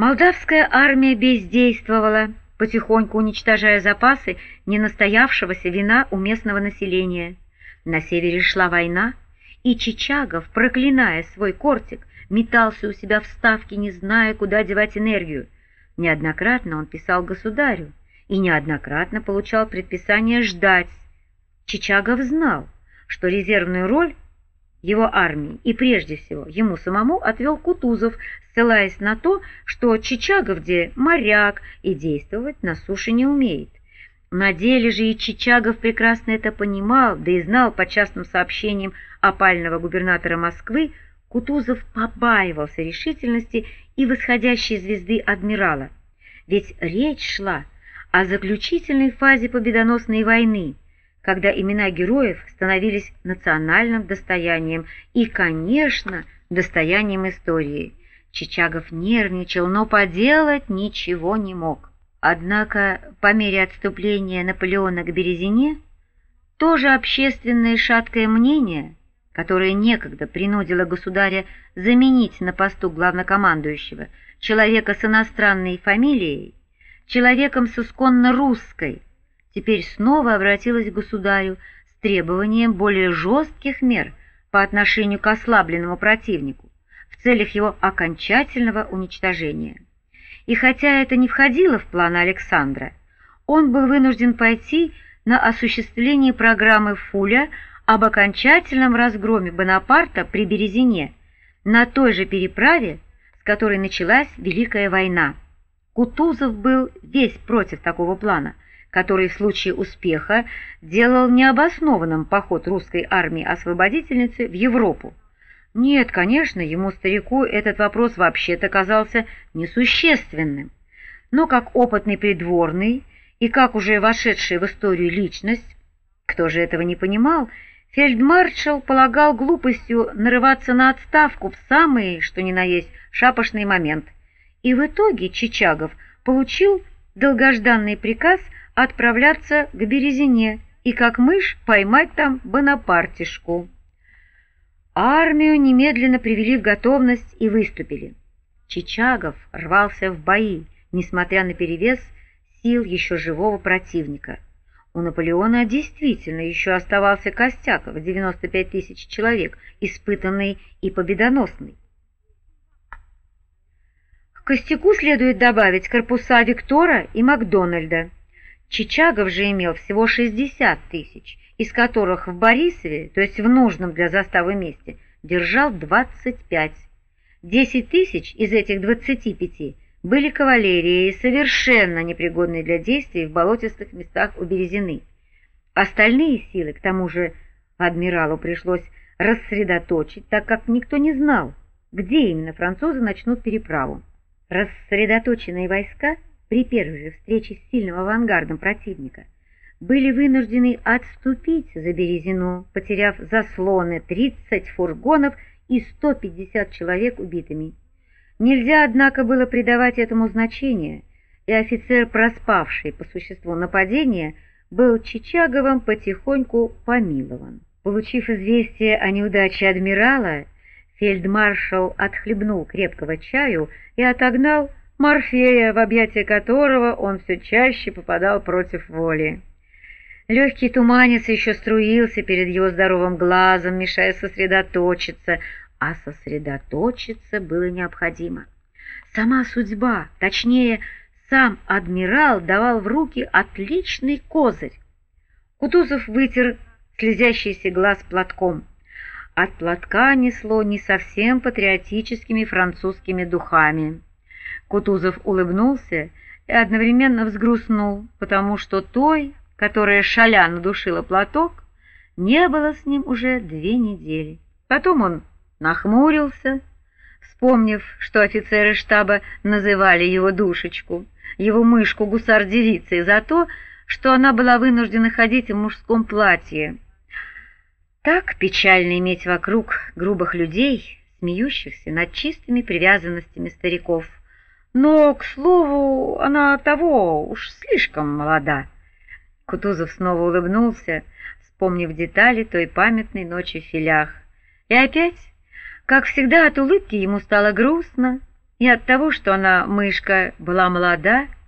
Молдавская армия бездействовала, потихоньку уничтожая запасы ненастоявшегося вина у местного населения. На севере шла война, и Чичагов, проклиная свой кортик, метался у себя в Ставке, не зная, куда девать энергию. Неоднократно он писал государю и неоднократно получал предписание ждать. Чичагов знал, что резервную роль его армии и прежде всего ему самому отвел Кутузов, ссылаясь на то, что Чичагов где моряк и действовать на суше не умеет. На деле же и Чичагов прекрасно это понимал, да и знал по частным сообщениям опального губернатора Москвы, Кутузов побаивался решительности и восходящей звезды адмирала. Ведь речь шла о заключительной фазе победоносной войны, когда имена героев становились национальным достоянием и, конечно, достоянием истории. Чичагов нервничал, но поделать ничего не мог. Однако по мере отступления Наполеона к Березине тоже общественное шаткое мнение, которое некогда принудило государя заменить на посту главнокомандующего человека с иностранной фамилией человеком с исконно русской, теперь снова обратилась к государю с требованием более жестких мер по отношению к ослабленному противнику в целях его окончательного уничтожения. И хотя это не входило в планы Александра, он был вынужден пойти на осуществление программы Фуля об окончательном разгроме Бонапарта при Березине, на той же переправе, с которой началась Великая война. Кутузов был весь против такого плана, который в случае успеха делал необоснованным поход русской армии-освободительницы в Европу. Нет, конечно, ему, старику, этот вопрос вообще-то казался несущественным, но как опытный придворный и как уже вошедший в историю личность, кто же этого не понимал, фельдмаршал полагал глупостью нарываться на отставку в самый, что ни на есть, шапошный момент. И в итоге Чичагов получил долгожданный приказ отправляться к Березине и как мышь поймать там Бонапартишку. Армию немедленно привели в готовность и выступили. Чичагов рвался в бои, несмотря на перевес сил еще живого противника. У Наполеона действительно еще оставался костяк в 95 тысяч человек, испытанный и победоносный. К костяку следует добавить корпуса Виктора и Макдональда. Чичагов же имел всего 60 тысяч, из которых в Борисове, то есть в нужном для заставы месте, держал 25. 10 тысяч из этих 25 были кавалерией, совершенно непригодной для действий в болотистых местах у Березины. Остальные силы, к тому же, адмиралу пришлось рассредоточить, так как никто не знал, где именно французы начнут переправу. Рассредоточенные войска при первой же встрече с сильным авангардом противника были вынуждены отступить за Березину, потеряв заслоны 30 фургонов и 150 человек убитыми. Нельзя, однако, было придавать этому значения, и офицер, проспавший по существу нападение, был Чичаговым потихоньку помилован. Получив известие о неудаче адмирала, фельдмаршал отхлебнул крепкого чаю и отогнал Морфея, в объятия которого он все чаще попадал против воли. Легкий туманец еще струился перед его здоровым глазом, мешая сосредоточиться, а сосредоточиться было необходимо. Сама судьба, точнее, сам адмирал давал в руки отличный козырь. Кутузов вытер слезящийся глаз платком. От платка несло не совсем патриотическими французскими духами. Кутузов улыбнулся и одновременно взгрустнул, потому что той, которая шаля надушила платок, не было с ним уже 2 недели. Потом он нахмурился, вспомнив, что офицеры штаба называли его душечку, его мышку гусар-девицей за то, что она была вынуждена ходить в мужском платье. Так печально иметь вокруг грубых людей, смеющихся над чистыми привязанностями стариков. Но, к слову, она того уж слишком молода. Кутузов снова улыбнулся, вспомнив детали той памятной ночи в Филях. И опять, как всегда, от улыбки ему стало грустно, и от того, что она, мышка, была молода